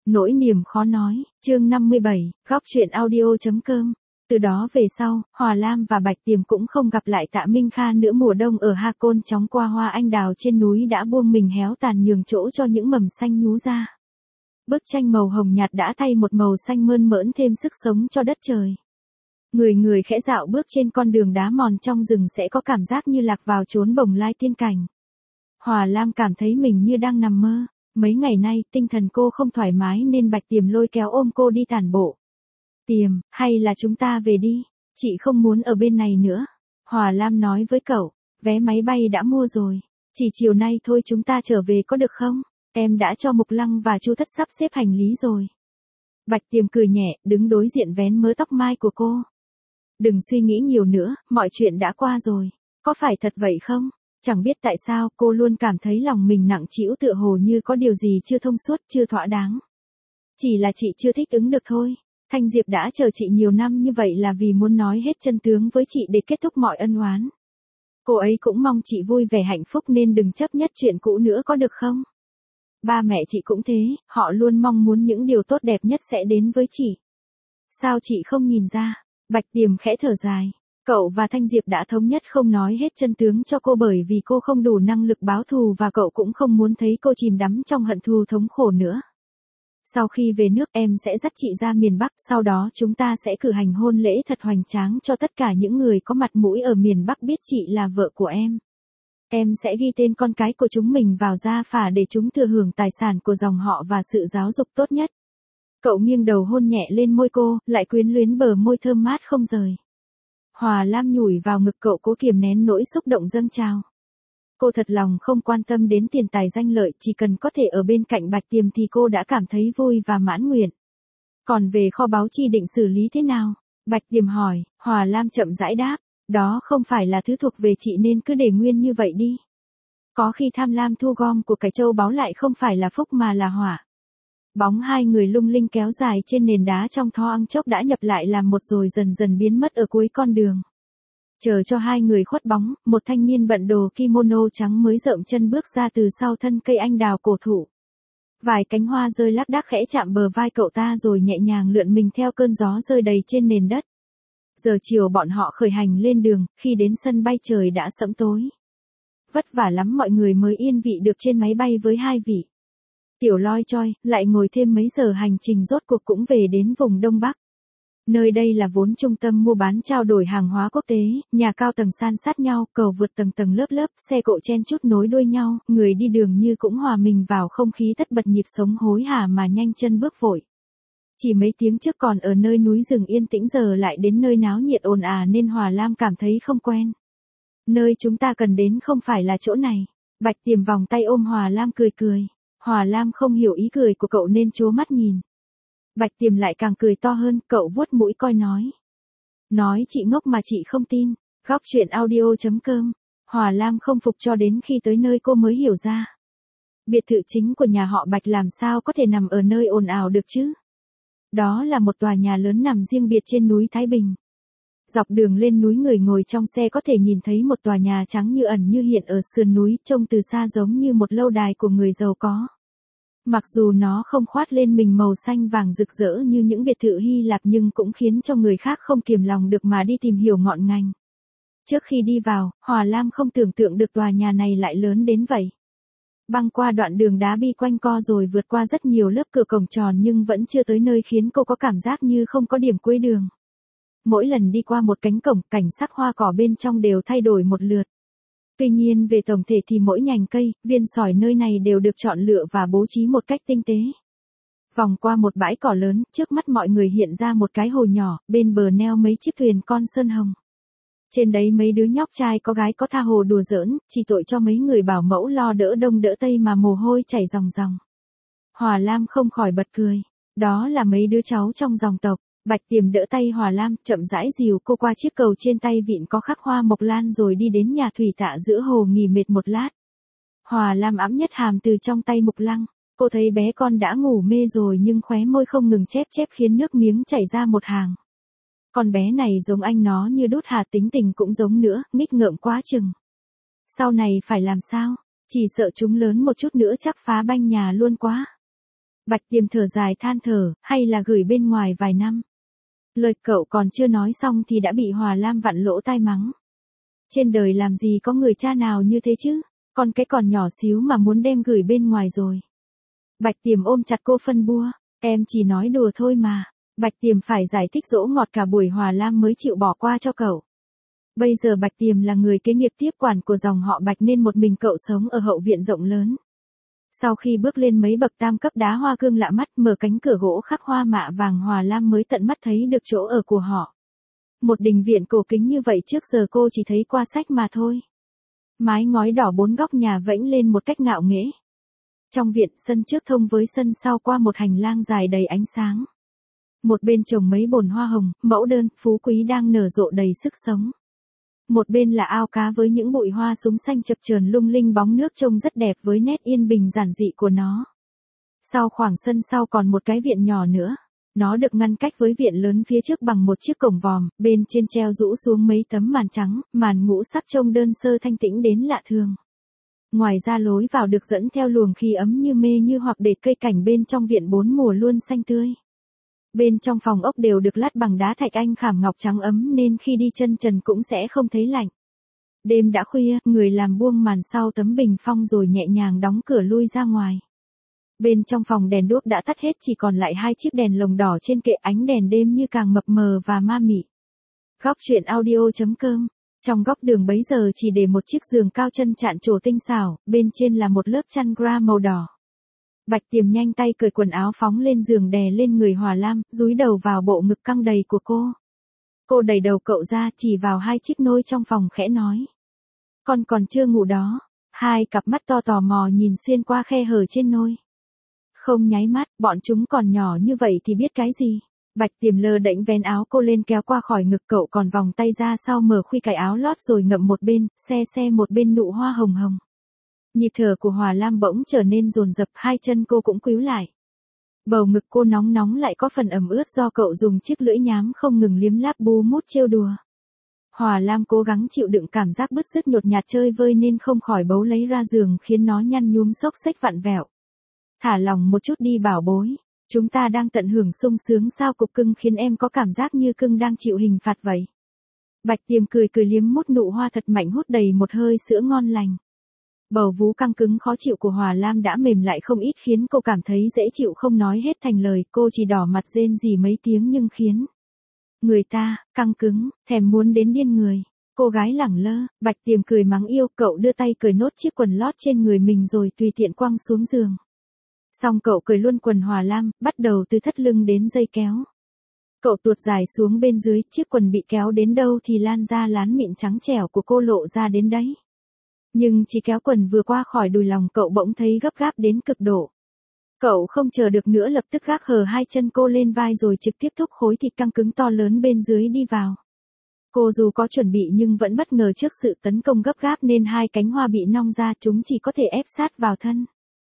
Nỗi niềm khó nói, chương 57, góc truyện audio.com. Từ đó về sau, Hòa Lam và Bạch Tiềm cũng không gặp lại Tạ Minh Kha nữa. Mùa đông ở Ha Côn chóng qua, hoa anh đào trên núi đã buông mình héo tàn, nhường chỗ cho những mầm xanh nhú ra. Bức tranh màu hồng nhạt đã thay một màu xanh mơn mởn, thêm sức sống cho đất trời. Người người khẽ dạo bước trên con đường đá mòn trong rừng sẽ có cảm giác như lạc vào chốn bồng lai tiên cảnh. Hòa Lam cảm thấy mình như đang nằm mơ. Mấy ngày nay, tinh thần cô không thoải mái nên Bạch Tiềm lôi kéo ôm cô đi tản bộ. Tiềm, hay là chúng ta về đi, chị không muốn ở bên này nữa. Hòa Lam nói với cậu, vé máy bay đã mua rồi, chỉ chiều nay thôi chúng ta trở về có được không? Em đã cho Mục Lăng và Chu Thất sắp xếp hành lý rồi. Bạch Tiềm cười nhẹ, đứng đối diện vén mớ tóc mai của cô. Đừng suy nghĩ nhiều nữa, mọi chuyện đã qua rồi. Có phải thật vậy không? Chẳng biết tại sao cô luôn cảm thấy lòng mình nặng trĩu, tựa hồ như có điều gì chưa thông suốt, chưa thỏa đáng. Chỉ là chị chưa thích ứng được thôi. Thanh Diệp đã chờ chị nhiều năm như vậy là vì muốn nói hết chân tướng với chị để kết thúc mọi ân oán. Cô ấy cũng mong chị vui vẻ hạnh phúc nên đừng chấp nhất chuyện cũ nữa có được không? Ba mẹ chị cũng thế, họ luôn mong muốn những điều tốt đẹp nhất sẽ đến với chị. Sao chị không nhìn ra? Bạch Tiềm khẽ thở dài. Cậu và Thanh Diệp đã thống nhất không nói hết chân tướng cho cô bởi vì cô không đủ năng lực báo thù và cậu cũng không muốn thấy cô chìm đắm trong hận thù thống khổ nữa. Sau khi về nước em sẽ dắt chị ra miền Bắc, sau đó chúng ta sẽ cử hành hôn lễ thật hoành tráng cho tất cả những người có mặt mũi ở miền Bắc biết chị là vợ của em. Em sẽ ghi tên con cái của chúng mình vào gia phả để chúng thừa hưởng tài sản của dòng họ và sự giáo dục tốt nhất. Cậu nghiêng đầu hôn nhẹ lên môi cô, lại quyến luyến bờ môi thơm mát không rời. Hòa Lam nhủi vào ngực cậu, cố kiềm nén nỗi xúc động dâng trào. Cô thật lòng không quan tâm đến tiền tài danh lợi, chỉ cần có thể ở bên cạnh Bạch Tiềm thì cô đã cảm thấy vui và mãn nguyện. Còn về kho báu chị định xử lý thế nào? Bạch Tiềm hỏi. Hòa Lam chậm rãi đáp, đó không phải là thứ thuộc về chị nên cứ để nguyên như vậy đi. Có khi tham lam thu gom của cải châu báu lại không phải là phúc mà là họa. Bóng hai người lung linh kéo dài trên nền đá trong thoáng chốc đã nhập lại làm một rồi dần dần biến mất ở cuối con đường. Chờ cho hai người khuất bóng, một thanh niên bận đồ kimono trắng mới rợm chân bước ra từ sau thân cây anh đào cổ thụ. Vài cánh hoa rơi lác đác khẽ chạm bờ vai cậu ta rồi nhẹ nhàng lượn mình theo cơn gió rơi đầy trên nền đất. Giờ chiều bọn họ khởi hành lên đường, khi đến sân bay trời đã sẫm tối. Vất vả lắm mọi người mới yên vị được trên máy bay với hai vị. Tiểu loi choi, lại ngồi thêm mấy giờ hành trình rốt cuộc cũng về đến vùng Đông Bắc. Nơi đây là vốn trung tâm mua bán trao đổi hàng hóa quốc tế, nhà cao tầng san sát nhau, cầu vượt tầng tầng lớp lớp, xe cộ chen chúc nối đuôi nhau, người đi đường như cũng hòa mình vào không khí tất bật, nhịp sống hối hả mà nhanh chân bước vội. Chỉ mấy tiếng trước còn ở nơi núi rừng yên tĩnh giờ lại đến nơi náo nhiệt ồn ào nên Hòa Lam cảm thấy không quen. Nơi chúng ta cần đến không phải là chỗ này. Bạch Tiềm vòng tay ôm Hòa Lam cười cười. Hòa Lam không hiểu ý cười của cậu nên trố mắt nhìn. Bạch Tiềm lại càng cười to hơn, cậu vuốt mũi coi nói. Nói chị ngốc mà chị không tin. Góc truyện audio.com. Hòa Lam không phục cho đến khi tới nơi cô mới hiểu ra. Biệt thự chính của nhà họ Bạch làm sao có thể nằm ở nơi ồn ào được chứ? Đó là một tòa nhà lớn nằm riêng biệt trên núi Thái Bình. Dọc đường lên núi, người ngồi trong xe có thể nhìn thấy một tòa nhà trắng như ẩn như hiện ở sườn núi, trông từ xa giống như một lâu đài của người giàu có. Mặc dù nó không khoát lên mình màu xanh vàng rực rỡ như những biệt thự Hy Lạp nhưng cũng khiến cho người khác không kiềm lòng được mà đi tìm hiểu ngọn ngành. Trước khi đi vào, Hòa Lam không tưởng tượng được tòa nhà này lại lớn đến vậy. Băng qua đoạn đường đá bi quanh co rồi vượt qua rất nhiều lớp cửa cổng tròn nhưng vẫn chưa tới nơi khiến cô có cảm giác như không có điểm cuối đường. Mỗi lần đi qua một cánh cổng, cảnh sắc hoa cỏ bên trong đều thay đổi một lượt. Tuy nhiên về tổng thể thì mỗi nhành cây, viên sỏi nơi này đều được chọn lựa và bố trí một cách tinh tế. Vòng qua một bãi cỏ lớn, trước mắt mọi người hiện ra một cái hồ nhỏ, bên bờ neo mấy chiếc thuyền con sơn hồng. Trên đấy mấy đứa nhóc trai có gái có tha hồ đùa giỡn, chỉ tội cho mấy người bảo mẫu lo đỡ đông đỡ tây mà mồ hôi chảy ròng ròng. Hòa Lam không khỏi bật cười. Đó là mấy đứa cháu trong dòng tộc. Bạch Tiềm đỡ tay Hòa Lam, chậm rãi dìu cô qua chiếc cầu trên tay vịn có khắc hoa mộc lan rồi đi đến nhà thủy tạ giữa hồ nghỉ mệt một lát. Hòa Lam ẵm nhất hàm từ trong tay Mục Lăng. Cô thấy bé con đã ngủ mê rồi nhưng khóe môi không ngừng chép chép khiến nước miếng chảy ra một hàng. Con bé này giống anh nó như đút hạt, tính tình cũng giống nữa, nghịch ngợm quá chừng. Sau này phải làm sao? Chỉ sợ chúng lớn một chút nữa chắc phá banh nhà luôn quá. Bạch Tiềm thở dài than thở, hay là gửi bên ngoài vài năm. Lời cậu còn chưa nói xong thì đã bị Hòa Lam vặn lỗ tai mắng. Trên đời làm gì có người cha nào như thế chứ, con cái còn nhỏ xíu mà muốn đem gửi bên ngoài rồi. Bạch Tiềm ôm chặt cô phân bua, em chỉ nói đùa thôi mà. Bạch Tiềm phải giải thích dỗ ngọt cả buổi Hòa Lam mới chịu bỏ qua cho cậu. Bây giờ Bạch Tiềm là người kế nghiệp tiếp quản của dòng họ Bạch nên một mình cậu sống ở hậu viện rộng lớn. Sau khi bước lên mấy bậc tam cấp đá hoa cương lạ mắt, mở cánh cửa gỗ khắc hoa mạ vàng, Hòa Lam mới tận mắt thấy được chỗ ở của họ. Một đình viện cổ kính như vậy trước giờ cô chỉ thấy qua sách mà thôi. Mái ngói đỏ bốn góc nhà vẫy lên một cách ngạo nghễ. Trong viện, sân trước thông với sân sau qua một hành lang dài đầy ánh sáng. Một bên trồng mấy bồn hoa hồng, mẫu đơn, phú quý đang nở rộ đầy sức sống. Một bên là ao cá với những bụi hoa súng xanh chập chờn lung linh, bóng nước trông rất đẹp với nét yên bình giản dị của nó. Sau khoảng sân sau còn một cái viện nhỏ nữa. Nó được ngăn cách với viện lớn phía trước bằng một chiếc cổng vòm, bên trên treo rũ xuống mấy tấm màn trắng, màn ngũ sắc trông đơn sơ thanh tĩnh đến lạ thường. Ngoài ra lối vào được dẫn theo luồng khí ấm như mê như hoặc để cây cảnh bên trong viện bốn mùa luôn xanh tươi. Bên trong phòng ốc đều được lát bằng đá thạch anh khảm ngọc trắng ấm nên khi đi chân trần cũng sẽ không thấy lạnh. Đêm đã khuya, người làm buông màn sau tấm bình phong rồi nhẹ nhàng đóng cửa lui ra ngoài. Bên trong phòng đèn đuốc đã tắt hết, chỉ còn lại 2 chiếc đèn lồng đỏ trên kệ, ánh đèn đêm như càng mập mờ và ma mị. Góc truyện audio.com. Trong góc đường bấy giờ chỉ để một chiếc giường cao chân chạn trổ tinh xảo, bên trên là một lớp chăn gra màu đỏ. Bạch Tiềm nhanh tay cởi quần áo phóng lên giường đè lên người Hòa Lam, dúi đầu vào bộ ngực căng đầy của cô. Cô đẩy đầu cậu ra, chỉ vào 2 chiếc nôi trong phòng khẽ nói. Con còn chưa ngủ đó. 2 cặp mắt to tò mò nhìn xuyên qua khe hở trên nôi. Không nháy mắt, bọn chúng còn nhỏ như vậy thì biết cái gì. Bạch Tiềm lơ đễnh vén áo cô lên kéo qua khỏi ngực cậu, còn vòng tay ra sau mở khuy cái áo lót rồi ngậm một bên, xe một bên nụ hoa hồng hồng. Nhịp thở của Hòa Lam bỗng trở nên dồn dập, 2 chân cô cũng cúi lại. Bầu ngực cô nóng nóng lại có phần ẩm ướt do cậu dùng chiếc lưỡi nhám không ngừng liếm láp bu mút trêu đùa. Hòa Lam cố gắng chịu đựng cảm giác bứt rứt nhột nhạt chơi vơi nên không khỏi bấu lấy ra giường khiến nó nhăn nhúm xốc xếch vặn vẹo. Thả lòng một chút đi bảo bối, chúng ta đang tận hưởng sung sướng sao, cục cưng khiến em có cảm giác như cưng đang chịu hình phạt vậy. Bạch Tiềm cười liếm mút nụ hoa thật mạnh, hút đầy một hơi sữa ngon lành. Bầu vú căng cứng khó chịu của Hòa Lam đã mềm lại không ít khiến cô cảm thấy dễ chịu không nói hết thành lời, cô chỉ đỏ mặt rên rỉ mấy tiếng nhưng khiến người ta căng cứng, thèm muốn đến điên người. Cô gái lẳng lơ, Bạch Tiềm cười mắng yêu, cậu đưa tay cởi nốt chiếc quần lót trên người mình rồi tùy tiện quăng xuống giường. Xong cậu cởi luôn quần Hòa Lam, bắt đầu từ thắt lưng đến dây kéo. Cậu tuột dài xuống bên dưới, chiếc quần bị kéo đến đâu thì lan ra lán mịn trắng trẻo của cô lộ ra đến đấy. Nhưng chỉ kéo quần vừa qua khỏi đùi lòng cậu bỗng thấy gấp gáp đến cực độ. Cậu không chờ được nữa, lập tức gác hờ 2 chân cô lên vai rồi trực tiếp thúc khối thịt căng cứng to lớn bên dưới đi vào. Cô dù có chuẩn bị nhưng vẫn bất ngờ trước sự tấn công gấp gáp nên 2 cánh hoa bị nong ra, chúng chỉ có thể ép sát vào thân.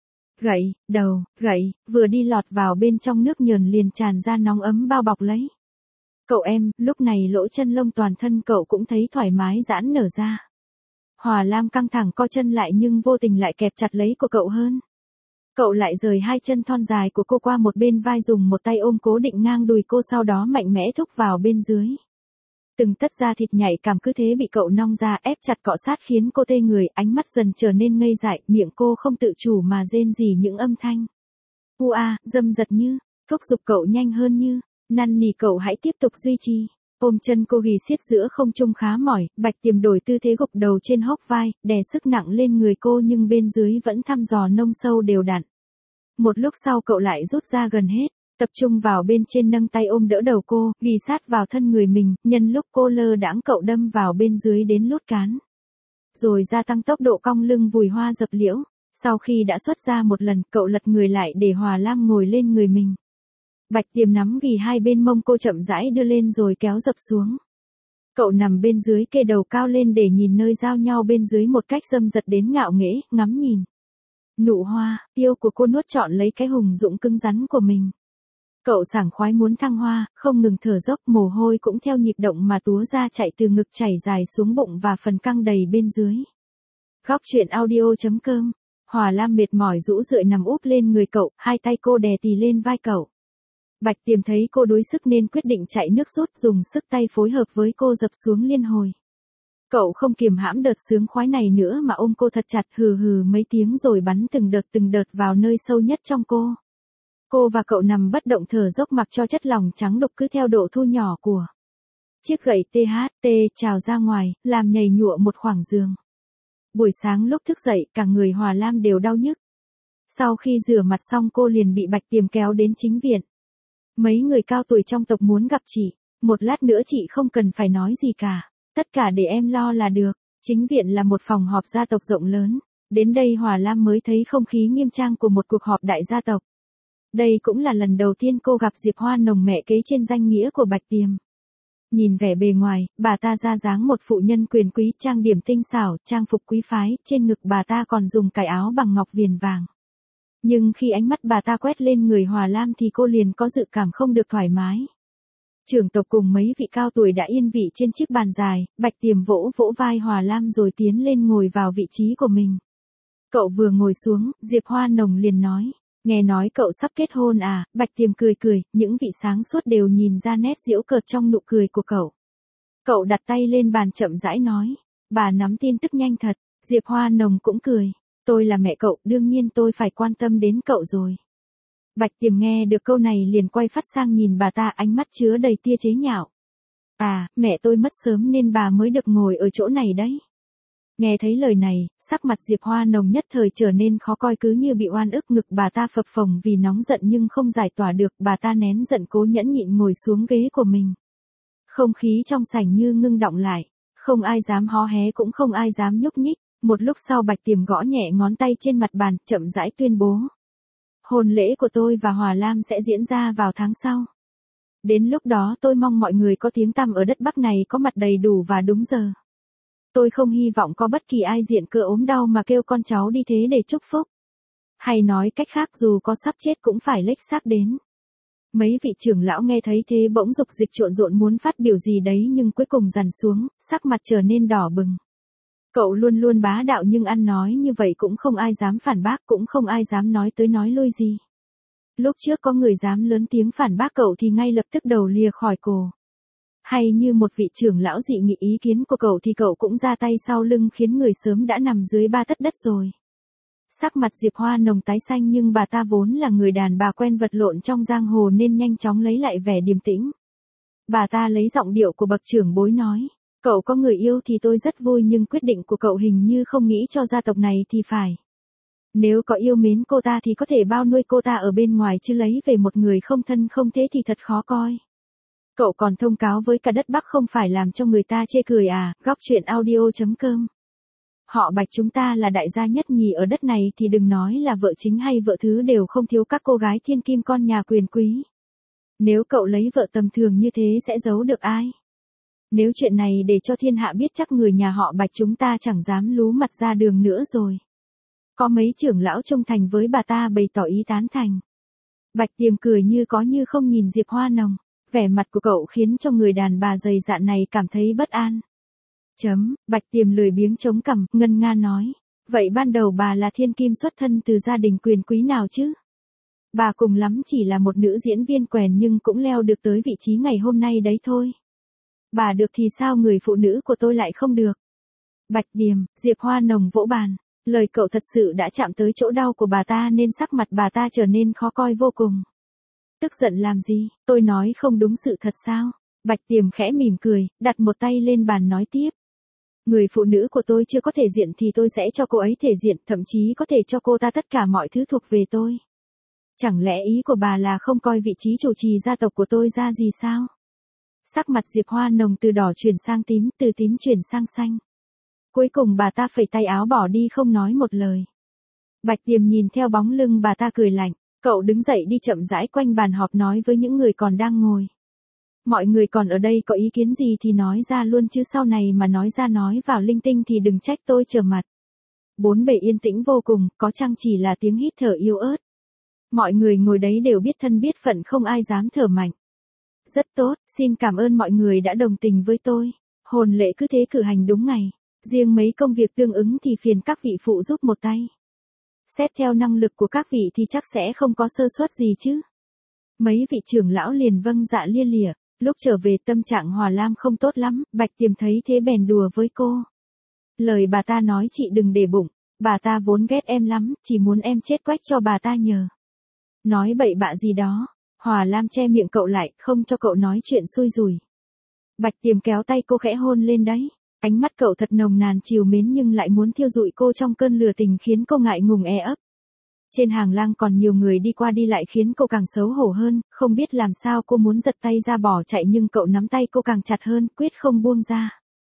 Gậy, vừa đi lọt vào bên trong nước nhờn liền tràn ra nóng ấm bao bọc lấy. Cậu em, lúc này lỗ chân lông toàn thân cậu cũng thấy thoải mái giãn nở ra. Hòa Lam căng thẳng co chân lại nhưng vô tình lại kẹp chặt lấy của cậu hơn. Cậu lại rời 2 chân thon dài của cô qua một bên vai, dùng một tay ôm cố định ngang đùi cô, sau đó mạnh mẽ thúc vào bên dưới. Từng tấc da thịt nhạy cảm cứ thế bị cậu nong ra, ép chặt cọ sát khiến cô tê người, ánh mắt dần trở nên ngây dại, miệng cô không tự chủ mà rên rỉ những âm thanh. Dâm dật như, thúc giục cậu nhanh hơn như, năn nỉ cậu hãy tiếp tục duy trì. Ôm chân cô ghì xiết giữa không trung khá mỏi, Bạch Tiềm đổi tư thế gục đầu trên hốc vai, đè sức nặng lên người cô nhưng bên dưới vẫn thăm dò nông sâu đều đặn. Một lúc sau cậu lại rút ra gần hết, tập trung vào bên trên, nâng tay ôm đỡ đầu cô, ghì sát vào thân người mình, nhân lúc cô lơ đãng cậu đâm vào bên dưới đến lút cán. Rồi gia tăng tốc độ cong lưng vùi hoa dập liễu, sau khi đã xuất ra một lần, cậu lật người lại để Hòa Lam ngồi lên người mình. Bạch Tiềm nắm ghì 2 bên mông cô chậm rãi đưa lên rồi kéo dập xuống. Cậu nằm bên dưới kê đầu cao lên để nhìn nơi giao nhau bên dưới một cách dâm dật đến ngạo nghễ, ngắm nhìn. Nụ hoa, yêu của cô nuốt trọn lấy cái hùng dũng cứng rắn của mình. Cậu sảng khoái muốn thăng hoa, không ngừng thở dốc, mồ hôi cũng theo nhịp động mà túa ra chạy từ ngực chảy dài xuống bụng và phần căng đầy bên dưới. Góc truyện audio.com Hòa Lam mệt mỏi rũ rượi nằm úp lên người cậu, hai tay cô đè tì lên vai cậu. Bạch Tiềm thấy cô đuối sức nên quyết định chạy nước rút, dùng sức tay phối hợp với cô dập xuống liên hồi. Cậu không kiềm hãm đợt sướng khoái này nữa mà ôm cô thật chặt, hừ hừ mấy tiếng rồi bắn từng đợt vào nơi sâu nhất trong cô. Cô và cậu nằm bất động thở dốc mặc cho chất lỏng trắng đục cứ theo độ thu nhỏ của chiếc gậy THT trào ra ngoài, làm nhầy nhụa một khoảng giường. Buổi sáng lúc thức dậy, cả người Hòa Lam đều đau nhức. Sau khi rửa mặt xong cô liền bị Bạch Tiềm kéo đến chính viện. Mấy người cao tuổi trong tộc muốn gặp chị, một lát nữa chị không cần phải nói gì cả, tất cả để em lo là được. Chính viện là một phòng họp gia tộc rộng lớn, đến đây Hòa Lam mới thấy không khí nghiêm trang của một cuộc họp đại gia tộc. Đây cũng là lần đầu tiên cô gặp Diệp Hoa Nồng, mẹ kế trên danh nghĩa của Bạch Tiềm. Nhìn vẻ bề ngoài, bà ta ra dáng một phụ nhân quyền quý, trang điểm tinh xảo, trang phục quý phái, trên ngực bà ta còn dùng cài áo bằng ngọc viền vàng. Nhưng khi ánh mắt bà ta quét lên người Hòa Lam thì cô liền có dự cảm không được thoải mái. Trưởng tộc cùng mấy vị cao tuổi đã yên vị trên chiếc bàn dài, Bạch Tiềm vỗ vỗ vai Hòa Lam rồi tiến lên ngồi vào vị trí của mình. Cậu vừa ngồi xuống, Diệp Hoa Nồng liền nói, nghe nói cậu sắp kết hôn à? Bạch Tiềm cười cười, những vị sáng suốt đều nhìn ra nét giễu cợt trong nụ cười của cậu. Cậu đặt tay lên bàn chậm rãi nói, bà nắm tin tức nhanh thật. Diệp Hoa Nồng cũng cười, tôi là mẹ cậu, đương nhiên tôi phải quan tâm đến cậu rồi. Bạch Tiềm nghe được câu này liền quay phát sang nhìn bà ta, ánh mắt chứa đầy tia chế nhạo. À, mẹ tôi mất sớm nên bà mới được ngồi ở chỗ này đấy. Nghe thấy lời này, sắc mặt Diệp Hoa Nồng nhất thời trở nên khó coi, cứ như bị oan ức, ngực bà ta phập phồng vì nóng giận nhưng không giải tỏa được, bà ta nén giận cố nhẫn nhịn ngồi xuống ghế của mình. Không khí trong sảnh như ngưng đọng lại, không ai dám hó hé cũng không ai dám nhúc nhích. Một lúc sau Bạch Tiềm gõ nhẹ ngón tay trên mặt bàn, chậm rãi tuyên bố. Hôn lễ của tôi và Hòa Lam sẽ diễn ra vào tháng sau. Đến lúc đó tôi mong mọi người có tiếng tăm ở đất Bắc này có mặt đầy đủ và đúng giờ. Tôi không hy vọng có bất kỳ ai diện cớ ốm đau mà kêu con cháu đi thế để chúc phúc. Hay nói cách khác, dù có sắp chết cũng phải lếch xác đến. Mấy vị trưởng lão nghe thấy thế bỗng dục dịch trộn rộn muốn phát biểu gì đấy nhưng cuối cùng dằn xuống, sắc mặt trở nên đỏ bừng. Cậu luôn luôn bá đạo nhưng ăn nói như vậy cũng không ai dám phản bác, cũng không ai dám nói tới nói lui gì. Lúc trước có người dám lớn tiếng phản bác cậu thì ngay lập tức đầu lìa khỏi cổ. Hay như một vị trưởng lão dị nghị ý kiến của cậu thì cậu cũng ra tay sau lưng khiến người sớm đã nằm dưới 3 tấc đất rồi. Sắc mặt Diệp Hoa Nồng tái xanh nhưng bà ta vốn là người đàn bà quen vật lộn trong giang hồ nên nhanh chóng lấy lại vẻ điềm tĩnh. Bà ta lấy giọng điệu của bậc trưởng bối nói, cậu có người yêu thì tôi rất vui nhưng quyết định của cậu hình như không nghĩ cho gia tộc này thì phải. Nếu có yêu mến cô ta thì có thể bao nuôi cô ta ở bên ngoài chứ lấy về một người không thân không thế thì thật khó coi. Cậu còn thông cáo với cả đất Bắc không phải làm cho người ta chê cười à? Góc truyện audio.com. Họ Bạch chúng ta là đại gia nhất nhì ở đất này thì đừng nói là vợ chính hay vợ thứ đều không thiếu các cô gái thiên kim con nhà quyền quý. Nếu cậu lấy vợ tầm thường như thế sẽ giấu được ai? Nếu chuyện này để cho thiên hạ biết chắc người nhà họ Bạch chúng ta chẳng dám lú mặt ra đường nữa rồi. Có mấy trưởng lão trung thành với bà ta bày tỏ ý tán thành. Bạch Tiềm cười như có như không nhìn Diệp Hoa Nồng. Vẻ mặt của cậu khiến cho người đàn bà dày dạn này cảm thấy bất an. Bạch Tiềm lười biếng chống cằm, ngân nga nói. Vậy ban đầu bà là thiên kim xuất thân từ gia đình quyền quý nào chứ? Bà cùng lắm chỉ là một nữ diễn viên quèn nhưng cũng leo được tới vị trí ngày hôm nay đấy thôi. Bà được thì sao người phụ nữ của tôi lại không được? Bạch Tiềm, Diệp Hoa Nồng vỗ bàn. Lời cậu thật sự đã chạm tới chỗ đau của bà ta nên sắc mặt bà ta trở nên khó coi vô cùng. Tức giận làm gì, tôi nói không đúng sự thật sao? Bạch Tiềm khẽ mỉm cười, đặt một tay lên bàn nói tiếp. Người phụ nữ của tôi chưa có thể diện thì tôi sẽ cho cô ấy thể diện, thậm chí có thể cho cô ta tất cả mọi thứ thuộc về tôi. Chẳng lẽ ý của bà là không coi vị trí chủ trì gia tộc của tôi ra gì sao? Sắc mặt Diệp Hoa Nồng từ đỏ chuyển sang tím, từ tím chuyển sang xanh. Cuối cùng bà ta phẩy tay áo bỏ đi không nói một lời. Bạch Tiềm nhìn theo bóng lưng bà ta cười lạnh. Cậu đứng dậy đi chậm rãi quanh bàn họp nói với những người còn đang ngồi. Mọi người còn ở đây có ý kiến gì thì nói ra luôn chứ sau này mà nói ra nói vào linh tinh thì đừng trách tôi trở mặt. Bốn bề yên tĩnh vô cùng, có chăng chỉ là tiếng hít thở yếu ớt. Mọi người ngồi đấy đều biết thân biết phận không ai dám thở mạnh. Rất tốt, xin cảm ơn mọi người đã đồng tình với tôi. Hôn lễ cứ thế cử hành đúng ngày. Riêng mấy công việc tương ứng thì phiền các vị phụ giúp một tay. Xét theo năng lực của các vị thì chắc sẽ không có sơ suất gì chứ. Mấy vị trưởng lão liền vâng dạ lia lịa. Lúc trở về tâm trạng Hòa Lam không tốt lắm, Bạch Tiềm thấy thế bèn đùa với cô. Lời bà ta nói chị đừng để bụng, bà ta vốn ghét em lắm, chỉ muốn em chết quách cho bà ta nhờ. Nói bậy bạ gì đó, Hòa Lam che miệng cậu lại, không cho cậu nói chuyện xui rủi. Bạch Tiềm kéo tay cô khẽ hôn lên đấy. Ánh mắt cậu thật nồng nàn trìu mến nhưng lại muốn thiêu dụi cô trong cơn lửa tình khiến cô ngại ngùng e ấp. Trên hàng lang còn nhiều người đi qua đi lại khiến cô càng xấu hổ hơn, không biết làm sao cô muốn giật tay ra bỏ chạy nhưng cậu nắm tay cô càng chặt hơn, quyết không buông ra.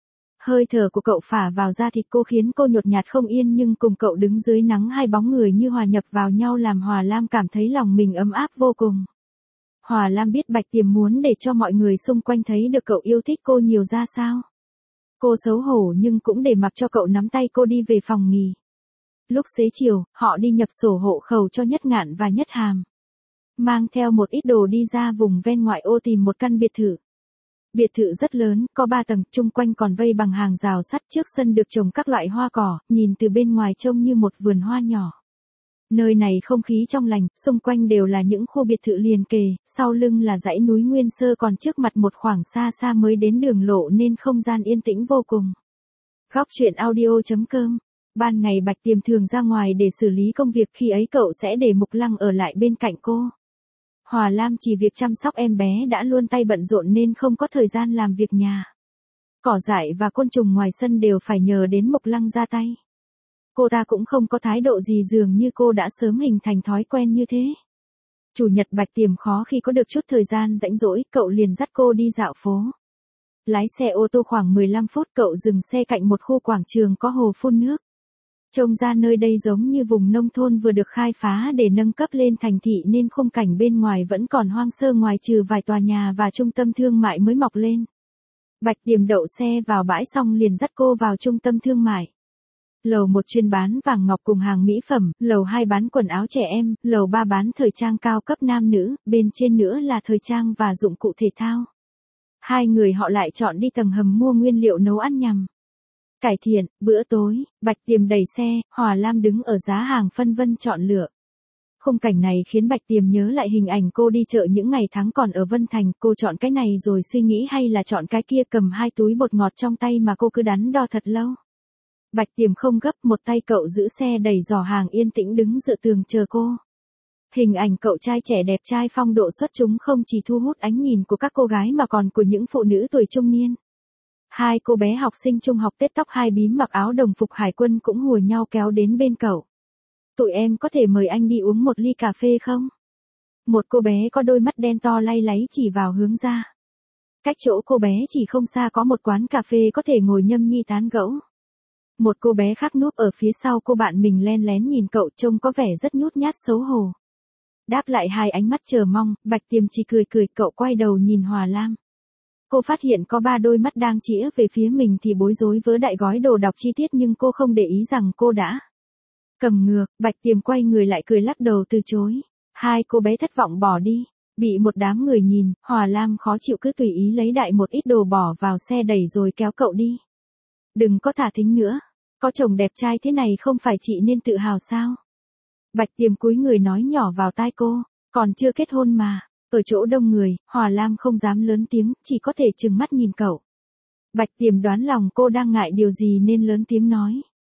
Hơi thở của cậu phả vào da thịt cô khiến cô nhột nhạt không yên nhưng cùng cậu đứng dưới nắng hai bóng người như hòa nhập vào nhau làm Hòa Lam cảm thấy lòng mình ấm áp vô cùng. Hòa Lam biết Bạch Tiềm muốn để cho mọi người xung quanh thấy được cậu yêu thích cô nhiều ra sao. Cô xấu hổ nhưng cũng để mặc cho cậu nắm tay cô đi về phòng nghỉ. Lúc xế chiều, họ đi nhập sổ hộ khẩu cho Nhất Ngạn và Nhất Hàm. Mang theo một ít đồ đi ra vùng ven ngoại ô tìm một căn biệt thự. Biệt thự rất lớn, có 3 tầng, chung quanh còn vây bằng hàng rào sắt, trước sân được trồng các loại hoa cỏ, nhìn từ bên ngoài trông như một vườn hoa nhỏ. Nơi này không khí trong lành, xung quanh đều là những khu biệt thự liền kề, sau lưng là dãy núi nguyên sơ còn trước mặt một khoảng xa xa mới đến đường lộ nên không gian yên tĩnh vô cùng. Góc truyện audio.com. Ban ngày Bạch Tiềm thường ra ngoài để xử lý công việc, khi ấy cậu sẽ để Mục Lăng ở lại bên cạnh cô. Hòa Lam chỉ việc chăm sóc em bé đã luôn tay bận rộn nên không có thời gian làm việc nhà. Cỏ dại và côn trùng ngoài sân đều phải nhờ đến Mục Lăng ra tay. Cô ta cũng không có thái độ gì, dường như cô đã sớm hình thành thói quen như thế. Chủ nhật Bạch Tiềm khó khi có được chút thời gian rảnh rỗi, cậu liền dắt cô đi dạo phố. Lái xe ô tô khoảng 15 phút cậu dừng xe cạnh một khu quảng trường có hồ phun nước. Trông ra nơi đây giống như vùng nông thôn vừa được khai phá để nâng cấp lên thành thị nên khung cảnh bên ngoài vẫn còn hoang sơ ngoại trừ vài tòa nhà và trung tâm thương mại mới mọc lên. Bạch Tiềm đậu xe vào bãi xong liền dắt cô vào trung tâm thương mại. Lầu 1 chuyên bán vàng ngọc cùng hàng mỹ phẩm, lầu 2 bán quần áo trẻ em, lầu 3 bán thời trang cao cấp nam nữ, bên trên nữa là thời trang và dụng cụ thể thao. Hai người họ lại chọn đi tầng hầm mua nguyên liệu nấu ăn nhằm cải thiện bữa tối. Bạch Tiềm đẩy xe, Hòa Lam đứng ở giá hàng phân vân chọn lựa. Khung cảnh này khiến Bạch Tiềm nhớ lại hình ảnh cô đi chợ những ngày tháng còn ở Vân Thành, cô chọn cái này rồi suy nghĩ hay là chọn cái kia, cầm 2 túi bột ngọt trong tay mà cô cứ đắn đo thật lâu. Bạch Tiềm không gấp, một tay cậu giữ xe đẩy giỏ hàng yên tĩnh đứng dựa tường chờ cô. Hình ảnh cậu trai trẻ đẹp trai phong độ xuất chúng không chỉ thu hút ánh nhìn của các cô gái mà còn của những phụ nữ tuổi trung niên. 2 cô bé học sinh trung học tết tóc hai bím mặc áo đồng phục hải quân cũng hùa nhau kéo đến bên cậu. Tụi em có thể mời anh đi uống một ly cà phê không? Một cô bé có đôi mắt đen to lay láy chỉ vào hướng ra. Cách chỗ cô bé chỉ không xa có một quán cà phê có thể ngồi nhâm nhi tán gẫu. Một cô bé khác núp ở phía sau cô bạn mình len lén nhìn cậu, trông có vẻ rất nhút nhát xấu hổ. Đáp lại 2 ánh mắt chờ mong, Bạch Tiềm chỉ cười cười, cậu quay đầu nhìn Hòa Lam. Cô phát hiện có 3 đôi mắt đang chĩa về phía mình thì bối rối vớ đại gói đồ đọc chi tiết nhưng cô không để ý rằng cô đã cầm ngược. Bạch Tiềm quay người lại cười lắc đầu từ chối. 2 cô bé thất vọng bỏ đi. Bị một đám người nhìn, Hòa Lam khó chịu cứ tùy ý lấy đại một ít đồ bỏ vào xe đẩy rồi kéo cậu đi. Đừng có thả thính nữa. Có chồng đẹp trai thế này không phải chị nên tự hào sao? Bạch Tiềm cúi người nói nhỏ vào tai cô. Còn chưa kết hôn mà. Ở chỗ đông người, Hòa Lam không dám lớn tiếng, chỉ có thể trừng mắt nhìn cậu. Bạch Tiềm đoán lòng cô đang ngại điều gì nên lớn tiếng nói.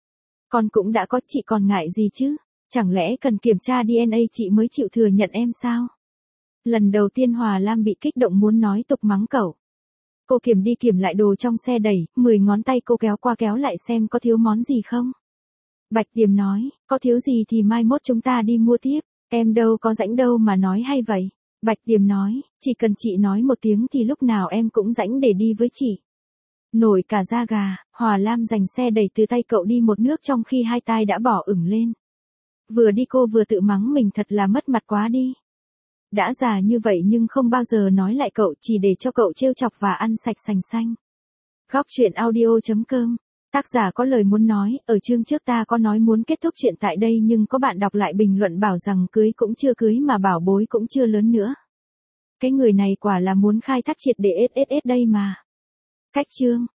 Con cũng đã có, chị còn ngại gì chứ? Chẳng lẽ cần kiểm tra DNA chị mới chịu thừa nhận em sao? Lần đầu tiên Hòa Lam bị kích động muốn nói tục mắng cậu. Cô kiểm đi kiểm lại đồ trong xe đẩy, 10 ngón tay cô kéo qua kéo lại xem có thiếu món gì không. Bạch Tiềm nói, có thiếu gì thì mai mốt chúng ta đi mua tiếp, em đâu có rảnh đâu mà nói hay vậy. Bạch Tiềm nói, chỉ cần chị nói một tiếng thì lúc nào em cũng rảnh để đi với chị. Nổi cả da gà, Hòa Lam giành xe đẩy từ tay cậu đi một nước trong khi 2 tai đã bỏ ửng lên. Vừa đi cô vừa tự mắng mình thật là mất mặt quá đi. Đã già như vậy nhưng không bao giờ nói lại cậu, chỉ để cho cậu trêu chọc và ăn sạch sành xanh. Góc truyện audio.com. Tác giả có lời muốn nói, ở chương trước ta có nói muốn kết thúc chuyện tại đây nhưng có bạn đọc lại bình luận bảo rằng cưới cũng chưa cưới mà bảo bối cũng chưa lớn nữa. Cái người này quả là muốn khai thác triệt để SSS đây mà. Cách chương.